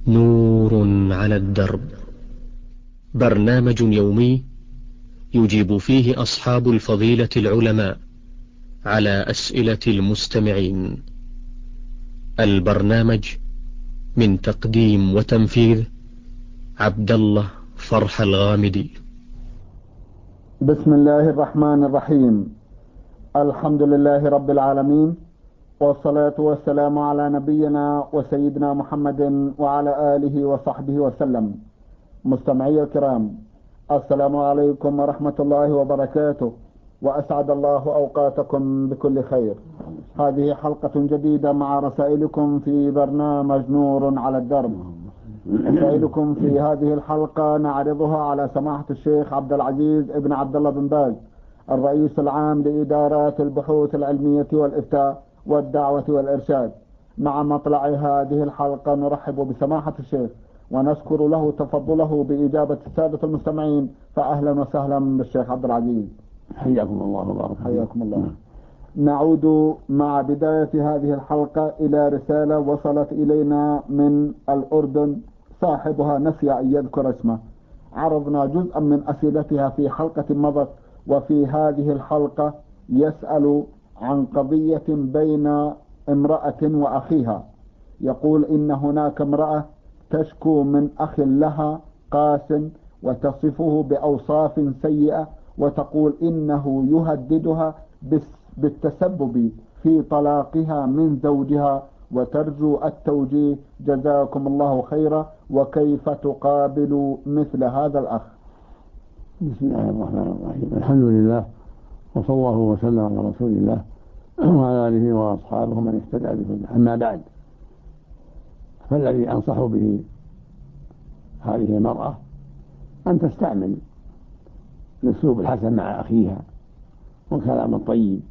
نور على الدرب، برنامج يومي يجيب فيه أصحاب الفضيلة العلماء على أسئلة المستمعين. البرنامج من تقديم وتنفيذ عبد الله فرح الغامدي. بسم الله الرحمن الرحيم. الحمد لله رب العالمين، والصلاة والسلام على نبينا وسيدنا محمد وعلى آله وصحبه وسلم. مستمعي الكرام، السلام عليكم ورحمة الله وبركاته، وأسعد الله أوقاتكم بكل خير. هذه حلقة جديدة مع رسائلكم في برنامج نور على الدرب. رسائلكم في هذه الحلقة نعرضها على سماحة الشيخ عبد العزيز ابن عبد الله بن باز، الرئيس العام لإدارات البحوث العلمية والإفتاء والدعوة والإرشاد. مع مطلع هذه الحلقة نرحب بسماحة الشيخ ونشكر له تفضله بإجابة السادة المستمعين، فأهلا وسهلا بالشيخ عبد العزيز. حياكم الله وبارك حياكم الله. نعود مع بداية هذه الحلقة إلى رسالة وصلت إلينا من الأردن، صاحبها نسي أن يذكر اسمه. عرضنا جزءا من أسئلتها في حلقة مضت، وفي هذه الحلقة يسأل عن قضية بين امرأة وأخيها. يقول إن هناك امرأة تشكو من أخ لها قاس، وتصفه بأوصاف سيئة، وتقول إنه يهددها بالتسبب في طلاقها من زوجها، وترجو التوجيه. جزاكم الله خيرا، وكيف تقابل مثل هذا الأخ؟ بسم الله الرحمن الرحيم. الحمد لله، وصلى الله وسلم على رسول الله وعلى آله وأصحابه من اهتدى بهداه. أما بعد، فالذي أنصح به هذه المرأة أن تستعمل الأسلوب الحسن مع أخيها والكلام الطيب،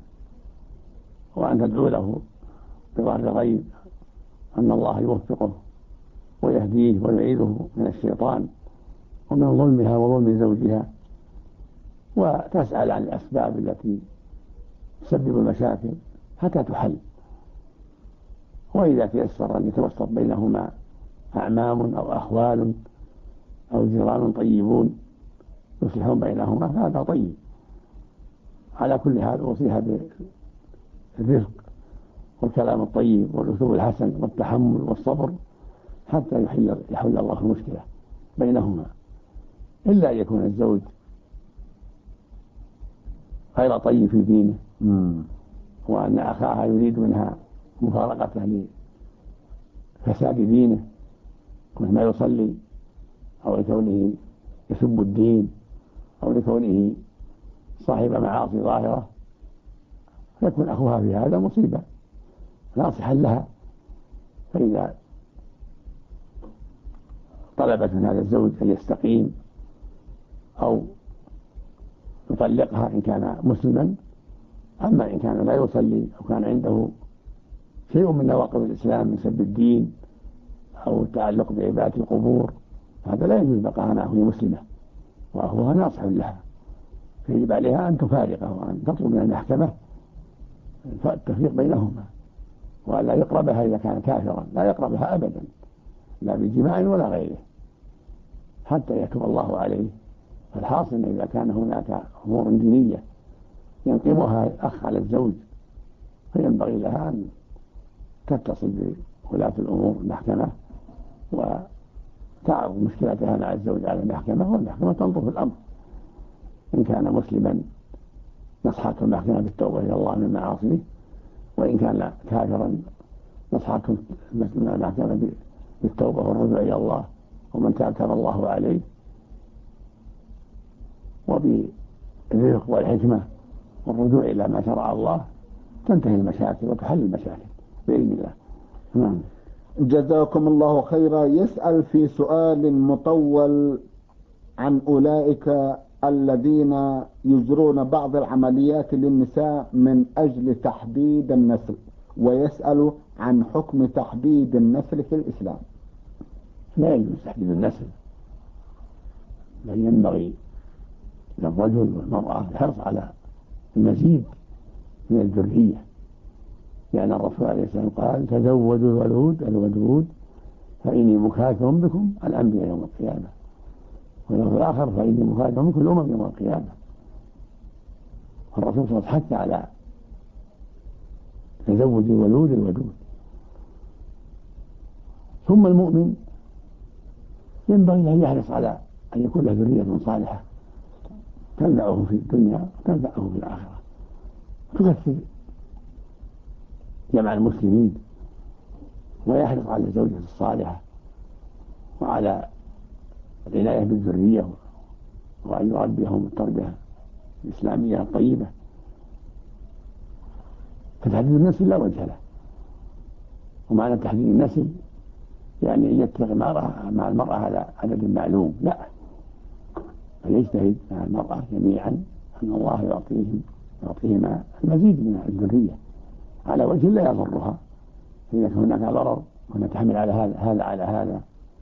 وأن تدعو له بظهر الغيب أن الله يوفقه ويهديه ويعيده من الشيطان ومن ظلمها وظلم زوجها، وتسأل عن الأسباب التي تسبب المشاكل حتى تحل. وإذا تيسر أن يتوسط بينهما أعمام أو أخوال أو جيران طيبون يصلحون بينهما فهذا طيب. على كل حال أوصيها بالرفق والكلام الطيب والأسلوب الحسن والتحمل والصبر حتى يحل الله المشكلة بينهما، إلا أن يكون الزوج غير طيب في دينه، وأن أخاها يريد منها مفارقته لفساد دينه، كونه ما يصلي، أو لكونه يسب الدين، أو لكونه صاحب معاصي ظاهرة، فيكون أخوها في هذا مصيبة. ناصحا لها، فإذا طلبت من هذا الزوج أن يستقيم أو يطلقها إن كان مسلما، أما إن كان لا يصلي أو كان عنده شيء من نواقض الإسلام من سب الدين أو التعلق بعبادة القبور، هذا لا يجوز بقاها معه مسلمة وأخوها ناصح لها، فيجب عليها أن تفارقه وأن تطلب من المحكمة التفريق بينهما، ولا يقربها إذا كان كافرا، لا يقربها أبدا، لا بجماع ولا غيره، حتى يتوب الله عليه. فالحاصل أن إذا كان هناك أمور دينية ينقمها الأخ على الزوج، فينبغي لها أن تتصل بولاة الأمور المحكمة وتعرض مشكلتها مع الزوج على المحكمة، والمحكمة تنظر في الأمر. إن كان مسلما نصحته المحكمة بالتوبة إلى الله من معاصيه، وإن كان كافرا نصحته المحكمة بالتوبة والرجوع إلى الله، ومن تاب الله عليه. وبالرفق والحكمة والرجوع إلى ما شرع الله تنتهي المشاكل وتحل المشاكل بإذن الله. جزاكم الله خيرا. يسأل في سؤال مطول عن أولئك الذين يجرون بعض العمليات للنساء من أجل تحديد النسل، ويسأل عن حكم تحديد النسل في الإسلام. لا يجوز تحديد النسل، بل ينبغي للرجل والمرأة الحرص على المزيد من الذرية، لأن الرسول عليه السلام قال: تزوجوا الودود فإني مكاثر بكم الأنبياء يوم القيامة، وفي الآخر فإني مكاثر بكم الأمم يوم القيامة. فالرسول صلى الله عليه وسلم حث على تزوج الولود الودود. ثم المؤمن ينبغي أن يحرص على أن يكون له ذرية صالحة تنفعه في الدنيا وتنفعه في الآخرة، تكثر جمع المسلمين، ويحرص على الزوجة الصالحة وعلى العناية بالذرية وأن يربيهم التربية الإسلامية الطيبة. فتحديد النسل لا وجه له، ومعنى تحديد النسل يعني أن يتفق مع المرأة على عدد معلوم، لا، فيجتهد مع المرأة جميعا أن الله يعطيهما المزيد من الذرية على وجه لا يضرها. إذا كان هناك ضرر كنا تحمل على هذا على هذا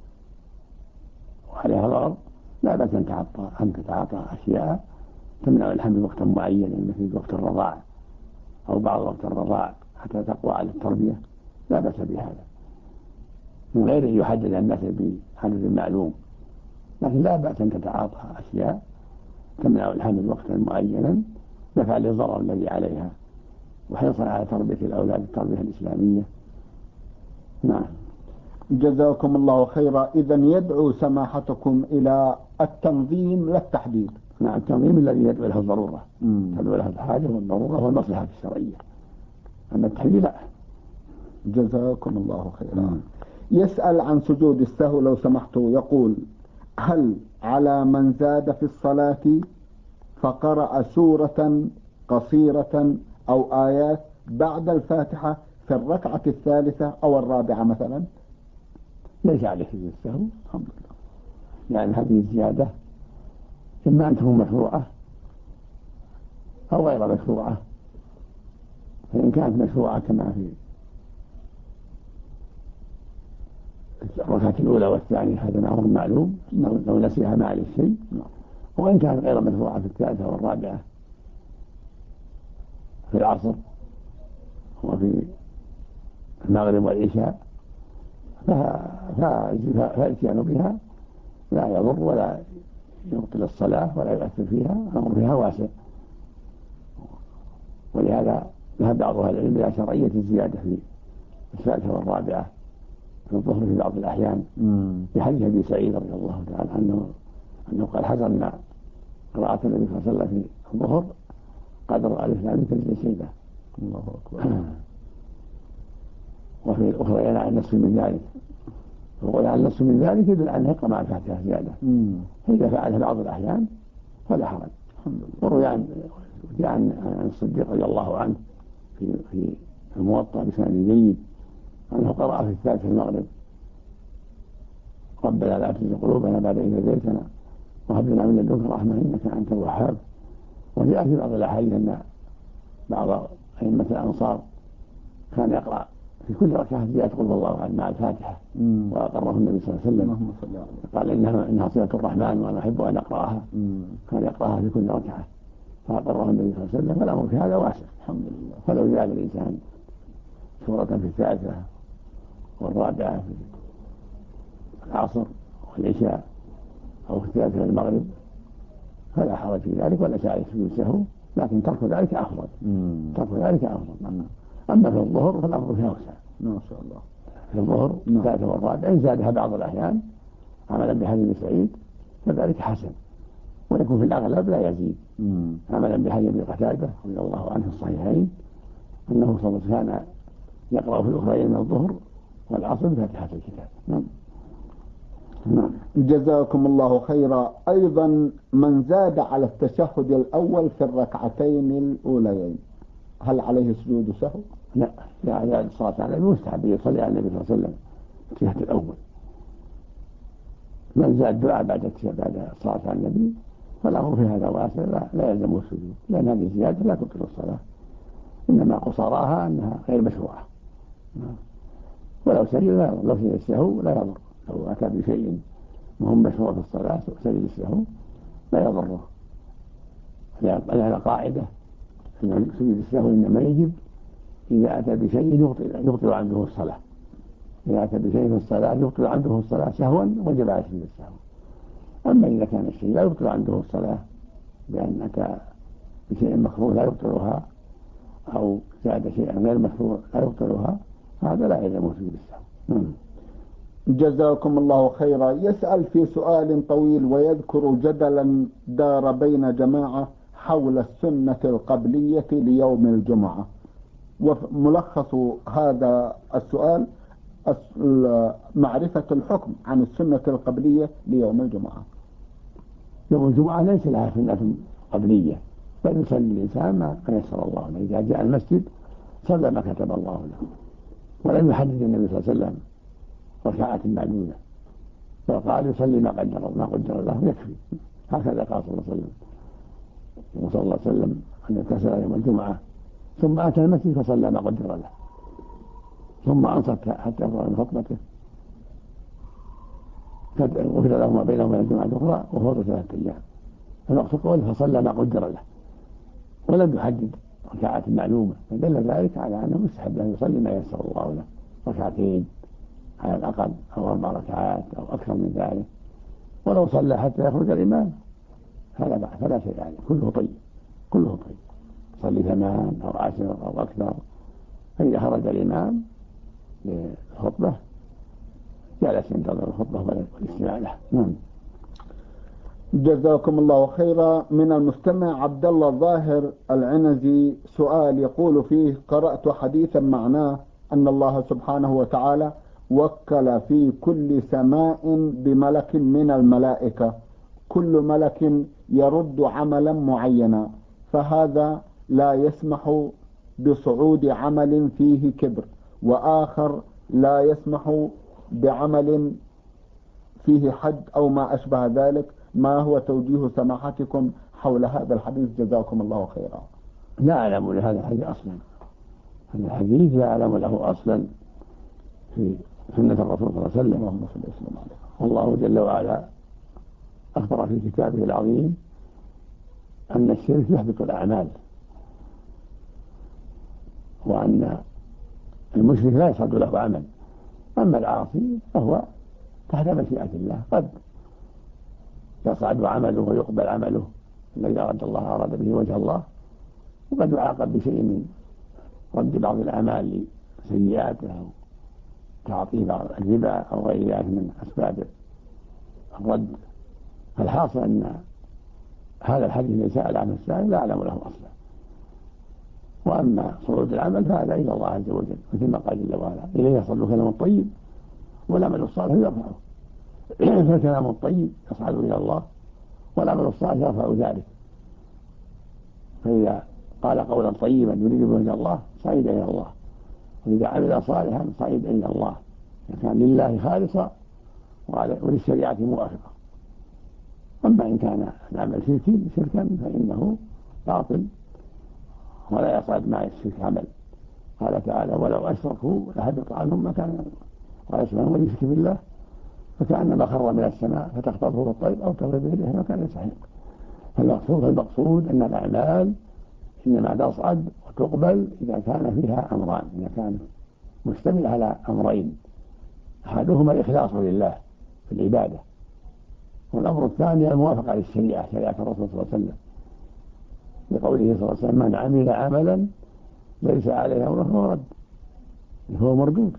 وعليها ضرر، لا بأس أن تتعاطى أشياء تمنع الحمل وقتا معينا مثل وقت الرضاع أو بعض وقت الرضاع حتى تقوى على التربية، لا بأس بهذا من غير أن يحدد الناس بعدد معلوم. لكن لا بأس أن تتعاطى أشياء تمنع الحمل وقتا معينا دفعا للضرر الذي عليها وحرصا على تربية الأولاد التربية الإسلامية. نعم. جزاكم الله خيرا. إذن يدعو سماحتكم إلى التنظيم لا التحديد. نعم، التنظيم الذي يدعو له الضرورة، تدعو له الحاجة والضرورة والمصلحة الشرعية، أما التحديد لا. جزاكم الله خيرا. يسأل عن سجود السهو لو سمحتوا، يقول: هل على من زاد في الصلاة فقرأ سورة قصيرة أو آيات بعد الفاتحة في الركعة الثالثة أو الرابعة مثلا؟ ليس عليه سجود السهو الحمد لله، يعني هذه الزيادة إما أن تكون مشروعة أو غير مشروعة. فإن كانت مشروعة كما في الركعة الأولى والثانية هذا أمر معلوم لو نسيها ما عليه شيء. وإن كانت غير مشروعة في الثالثة والرابعة في العصر وفي المغرب والعشاء فالاتيان بها لا يضر ولا يبطل الصلاة ولا يؤثر فيها، الأمر فيها واسع. ولهذا ذهب بعض أهل العلم إلى شرعية الزيادة في الثالثة والرابعة في الظهر في بعض الأحيان، في حديث أبي سعيد رضي الله تعالى عنه أنه قال: حصلنا قراءة النبي صلى الله عليه وسلم في الظهر قدر ألف لام تنزل سيدة. الله أكبر. وفي الأخرى ينعى النصف من ذلك، ويقول عن النصف من ذلك يدل على يقرأ مع الفاتحة زيادة، فإذا فعلها بعض الأحيان فلا حرج. وروي عن الصديق رضي الله عنه في الموطأ بسند جيد أنه قرأ في الثالث المغرب: ربنا لا تزغ قلوبنا بعد إذ هديتنا وهب لنا من لدنك رحمة إنك أنت الوهاب. وجاء في بعض الأحاديث أن بعض أئمة الأنصار كان يقرأ في كل ركعة زيادة قل الله أحد مع الفاتحة، وأقره النبي صلى الله عليه وسلم قال إنها صلة الرحمن وأنا أحب أن أقرأها. كان يقرأها في كل ركعة فأقره النبي صلى الله عليه وسلم، فالأمر في هذا واسع الحمد لله. فلو زاد الإنسان سورة في الثالثة والرابعة في العصر والعشاء أو في الثالثة المغرب فلا حرج في ذلك ولا شيء عليه سجود السهو، لكن ترك ذلك أفضل. ترك ذلك أفضل. أما في الظهر فالأمر فيها وسع ما شاء الله. في الظهر الثالثة والرابعة إن زادها بعض الأحيان عملا بحديث سعيد فذلك حسن، ويكون في الأغلب لا يزيد، عملا بحديث قتادة رضي الله عنه في الصحيحين أنه صلى الله عليه وسلم كان يقرأ في الأخرين من الظهر والعصر بفاتحة الكتاب. جزاكم الله خيرا. أيضا من زاد على التشهد الأول في الركعتين الأوليين هل عليه سجود سهو؟ لا، يعني الصلاة على النبي مستحب يصلي على النبي صلى الله عليه وسلم في التشهد الأول. من زاد دعاء بعد الصلاة على النبي فالأمر في هذا واسع لا يلزم السجود، لأن هذه الزيادة لا تبطل الصلاة، إنما قصراها أنها غير مشروعة. ولو سجد لا يضر، لو سجد السهو لا يضر، لو أتى بشيء مهم مشروع في الصلاة سجد السهو لا يضره، لأن قاعدة أن سجد السهو إنما يجب إذا أتى بشيء يبطل عنه الصلاة، إذا أتى بشيء في الصلاة يبطل عنده الصلاة سهوا وجب عليه سجود السهو. أما إذا كان الشيء لا يبطل عنده الصلاة بأن أتى بشيء مكروه لا يبطلها أو زاد شيئا غير مشروع لا يبطلها هذا لا يلزمه سجود السهو. جزاكم الله خيرا. يسأل في سؤال طويل ويذكر جدلا دار بين جماعة حول السنة القبلية ليوم الجمعة، وملخص هذا السؤال معرفة الحكم عن السنة القبلية ليوم الجمعة. يوم الجمعة ليس لها سنة قبلية، بل يصلي الإنسان ما يسر الله له. إذا جاء المسجد صلى ما كتب الله له، ولم يحدد النبي صلى الله عليه وسلم ركعات معدودة، فقال يصلي ما قدر له يكفي. هكذا قال صلى الله عليه وسلم. وصلى الله عليه وسلم أن اغتسل يوم الجمعة ثم أتى المسجد فصلى ما قدر له، ثم أنصت حتى يفرغ من خطبته، غفر له ما بينه وبين الجمعة الأخرى وهو 3 أيام. المقصود قوله فصلى ما قدر له، ولم يحدد ركعات معلومة، فدل ذلك على أنه يستحب أن يصلي ما يسر الله له، 2 على الأقل أو 4 ركعات أو أكثر من ذلك، ولو صلى حتى يخرج الإمام فلا شيء عليه، كله طيب. صلي 8 أو 10 أو أكثر، فإذا خرج الإمام للخطبة جلس ينتظر الخطبة والاستماع له. جزاكم الله خيرا. من المستمع عبد الله الظاهر العنزي سؤال يقول فيه: قرأت حديثا معناه أن الله سبحانه وتعالى وكل في كل سماء بملك من الملائكة، كل ملك يرد عملا معينا، فهذا لا يسمح بصعود عمل فيه كبر، وآخر لا يسمح بعمل فيه حد أو ما أشبه ذلك. ما هو توجيه سماحتكم حول هذا الحديث؟ جزاكم الله خيرا. لا أعلم لهذا الحديث أصلا، هذا الحديث لا أعلم له أصلا في سنة الرسول صلى الله عليه وسلم. والله جل وعلا أخبر في كتابه العظيم أن الشرك يحبط الأعمال، وأن المشرك لا يصعد له عمل. أما العاصي فهو تحت مشيئة الله، قد يصعد عمله ويقبل عمله الذي أراد به وجه الله، وقد يعاقب بشيء من رد بعض الأعمال لسيئاته أو تعطيه بعض الربا أو غير ذلك من أسباب الرد. فالحاصل أن هذا الحديث الذي سأل عنه السائل لا أعلم له أصلا. وأما صعود العمل فهذا إلى الله عز وجل، مثل ما قال جل وعلا: إليه يصعد كلام الطيب والعمل الصالح يرفعه. فالكلام الطيب يصعد إلى الله والعمل الصالح يرفع ذلك. فإذا قال قولا طيبا يريد بوجه الله صعد إلى الله، وإذا عمل صالحا صعد إلى الله، كان لله خالصا وللشريعة موافقة. أما إن كان العمل شركا فإنه باطل ولا يصعد مع الشرك عمل. قال تعالى: ولو أشركوا لحبط عنهم ما كانوا. قال سبحانه: ومن يشرك بالله فكأنما خر من السماء فتخطفه الطير أو تهوي به الريح ما كان يستحق. فالمقصود أن الأعمال إنما تصعد وتقبل إذا كان فيها أمران، إذا كان مشتمل على أمرين: أحدهما الإخلاص لله في العبادة، والأمر الثاني الموافقة للشريعة، شريعة الرسول صلى الله عليه وسلم، لقوله صلى الله عليه وسلم: من عمل عملا ليس عليه أمره فهو رد، هو مردود.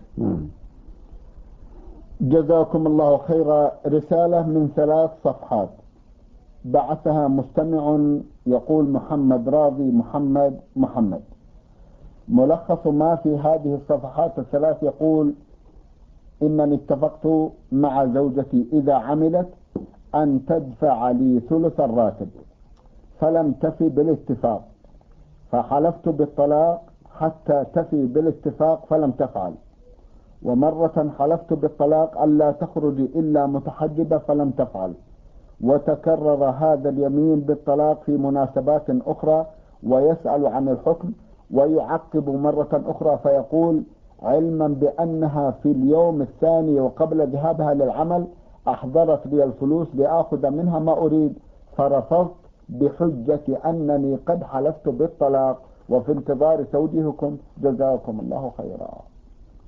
جزاكم الله خيرا. رسالة من 3 صفحات بعثها مستمع يقول: محمد راضي محمد. ملخص ما في هذه الصفحات ال3 يقول: إنني اتفقت مع زوجتي إذا عملت أن تدفع لي ثلث الراتب، فلم تفي بالاتفاق، فحلفت بالطلاق حتى تفي بالاتفاق فلم تفعل، ومرة حلفت بالطلاق ألا تخرج إلا متحجبة فلم تفعل، وتكرر هذا اليمين بالطلاق في مناسبات أخرى، ويسأل عن الحكم ويعقب مرة أخرى فيقول: علما بأنها في اليوم الثاني وقبل ذهابها للعمل أحضرت لي الفلوس لآخذ منها ما أريد، فرفضت بحجة أنني قد حلفت بالطلاق، وفي انتظار توجيهكم جزاكم الله خيرا.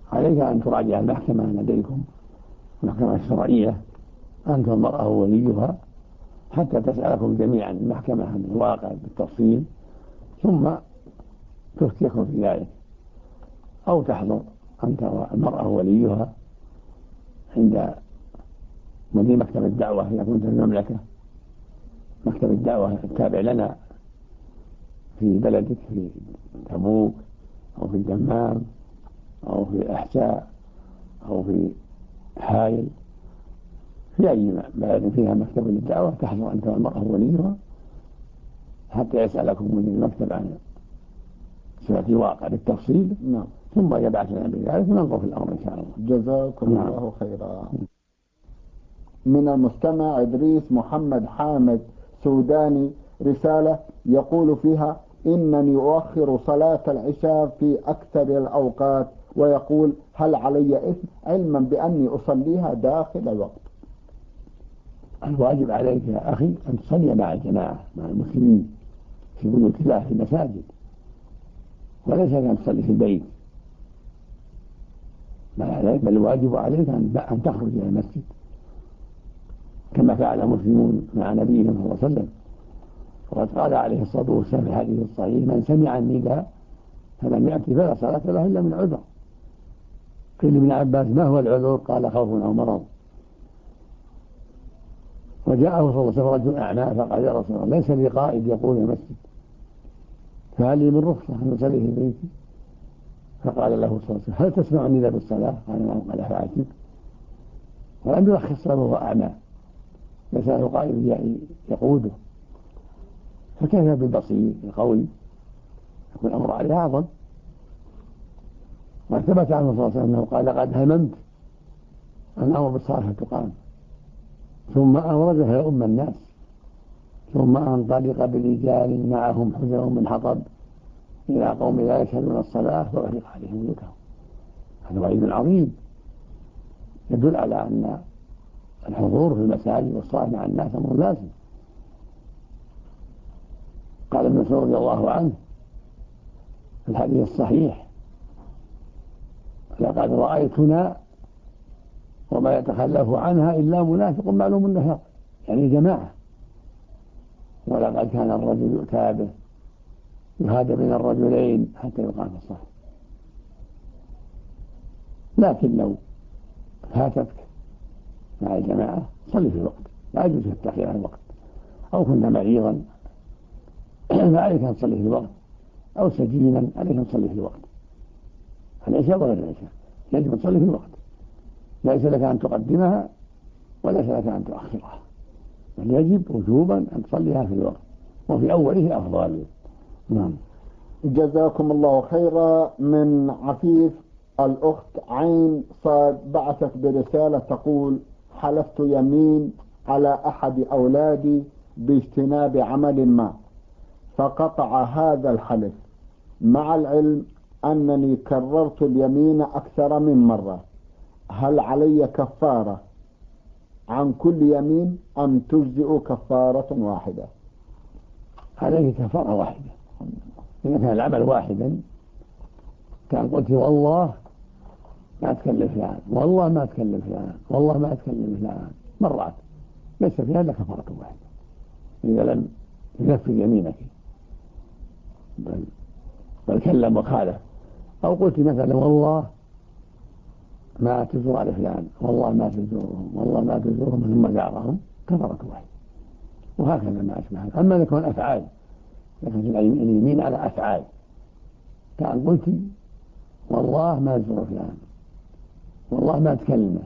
عليك أن تراجع المحكمة لديكم، المحكمة الشرعية، أنت المرأة ووليها، حتى تسألكم جميعا المحكمة عن الواقع بالتفصيل، ثم تفتيكم في ذلك، أو تحضر أنت والمرأة ووليها عند مدير مكتب الدعوة إذا كنت في المملكة، مكتب الدعوة التابع لنا في بلدك، في تبوك أو في الدمام أو في أحساء أو في حائل، في أي بلد فيها مكتب للدعوة تحضر أنت والمرأة وليها حتى يسألكم مدير المكتب عن صفة الواقع بالتفصيل. نعم. ثم يبعث لنا بذلك وننظر في الأمر إن شاء الله. جزاكم الله خيرا. من المستمع إدريس محمد حامد سوداني رسالة يقول فيها: إنني أؤخر صلاة العشاء في أكثر الأوقات، ويقول: هل علي إثم علما بأني أصليها داخل الوقت؟ الواجب عليك يا أخي أن تصلي مع الجماعة مع المسلمين في بيوت الله في المساجد، وليس أن تصلي في البيت، بل الواجب عليك أن تخرج إلى المسجد كما فعل المسلمون مع نبينا صلى الله عليه وسلم. وقد قال عليه الصلاة والسلام في الحديث الصحيح: من سمع النداء فلم يأتي فلا صلاة له إلا من عذر. قيل لابن عباس: ما هو العذر؟ قال: خوف أو مرض. وجاءه صلى الله عليه وسلم رجل أعمى فقال: يا رسول الله، ليس لي قائد يقول المسجد، فهل لي من رخصة أن أصلي في بيتي؟ فقال له صلى الله عليه وسلم: هل تسمع النداء بالصلاة؟ قال: نعم. قال: فأعجب. ولم يرخص له وهو أعمى، ليس له قائد يقوده، فكيف بالبصير القوي؟ يكون الأمر عليه أعظم. وثبت عنه صلى الله عليه وسلم أنه قال: لقد هممت أن أمر بالصلاة فتقام، ثم أوردها يؤم الناس، ثم أنطلق برجال معهم حزم من حطب إلى قوم لا يشهدون الصلاة فأحرق عليهم بيوتهم. هذا وعيد عظيم يدل على أن الحضور في المساجد والصلاة مع الناس أمر لازم. قال ابن مسعود رضي الله عنه في الحديث الصحيح: لقد رأيتنا وما يتخلف عنها إلا منافق معلوم النفاق، يعني جماعة. ولقد كان الرجل يؤتى به يهادى من الرجلين حتى يقام في الصف. لكن لو فاتتك مع الجماعة صلي في الوقت، لا يجوز التأخير عن الوقت، أو كنت مريضا فعليك أن تصلي في الوقت، أو سجينا عليك أن تصلي في الوقت. العشاء وغير العشاء يجب أن تصلي في الوقت، ليس لك أن تقدمها وليس لك أن تؤخرها، بل يجب وجوبا أن تصليها في الوقت، وفي أوله أفضل. نعم. جزاكم الله خيرا. من عفيف الأخت عين صاد بعثت برسالة تقول: حلفت يمين على أحد أولادي باجتناب عمل ما، فقطع هذا الحلف، مع العلم أنني كررت اليمين أكثر من مرة. هل علي كفارة عن كل يمين أم تجزئ كفارة واحدة؟ عليك كفارة واحدة. إذا كان العمل واحدا، كان قلت والله ما أتكلم فلان، والله ما أتكلم فلان، والله ما أتكلم فلان مرات، ليس فيها إلا كفارة واحدة إذا لم ينفذ يمينك، بل كلم وخالف. أو قلت مثلا والله ما تزور على فلان، والله ما تزورهم، والله ما تزورهم، ثم زارهم، كفارة واحدة. وهكذا ما أشبه هذا. أما يكون أفعال، لكن اليمين على أفعال، كان قلت والله ما تزور فلان، والله ما تكلمه،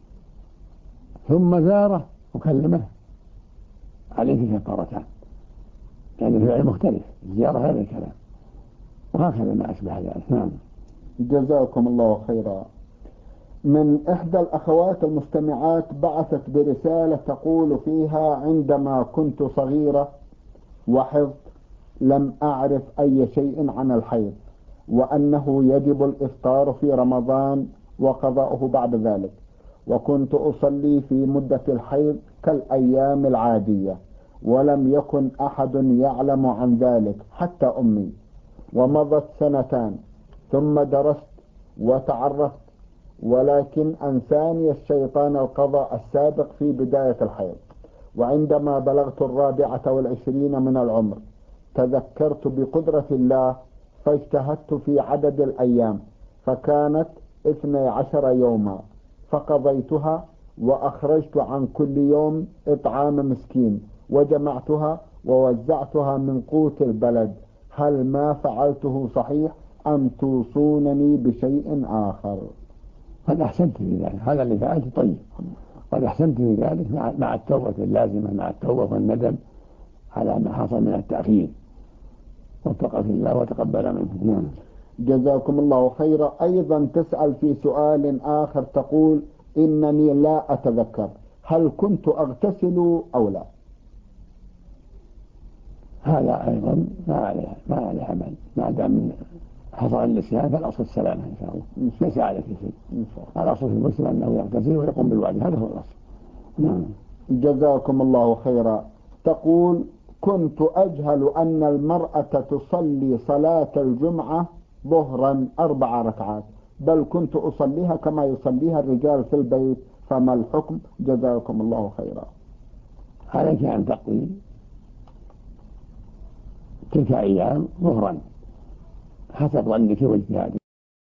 ثم زاره وكلمه، عليك كفارتان، يعني الفعل مختلف، الزيارة غير الكلام، وهكذا ما أشبه ذلك. نعم. جزاكم الله خيرا. من إحدى الأخوات المستمعات بعثت برسالة تقول فيها: عندما كنت صغيرة وحفظ لم أعرف أي شيء عن الحيض، وأنه يجب الإفطار في رمضان وقضاؤه بعد ذلك، وكنت أصلي في مدة الحيض كالأيام العادية، ولم يكن أحد يعلم عن ذلك حتى أمي. ومضت سنتان ثم درست وتعرفت ولكن أنساني الشيطان القضاء السابق في بداية الحيض، وعندما بلغت 24 من العمر تذكرت بقدرة الله فاجتهدت في عدد الأيام فكانت 12 يوما، فقضيتها وأخرجت عن كل يوم إطعام مسكين وجمعتها ووزعتها من قوت البلد. هل ما فعلته صحيح أم توصونني بشيء آخر؟ قد أحسنت في ذلك، هذا اللي فعلته طيب، قد أحسنت في ذلك مع التوبة اللازمة، مع التوبة والندم على ما حصل من التأخير، واتقى في الله وتقبل منه. نعم. جزاكم الله خيرا. أيضا تسأل في سؤال آخر تقول إنني لا أتذكر هل كنت أغتسل أو لا؟ هذا أيضا ما عليه عمل، ما دام حصل النسيان فالأصل السلامة إن شاء الله، ليس عليك شيء. الأصل في المسلم أنه يغتسل ويقوم بالواجب، هذا هو الأصل. نعم. جزاكم الله خيرا. تقول كنت أجهل أن المرأة تصلي صلاة الجمعة ظهرا 4 ركعات، بل كنت أصليها كما يصليها الرجال في البيت، فما الحكم؟ جزاكم الله خيرا. عليك أن تقضي تلك أيام ظهرا حسب ظنك واجتهادك.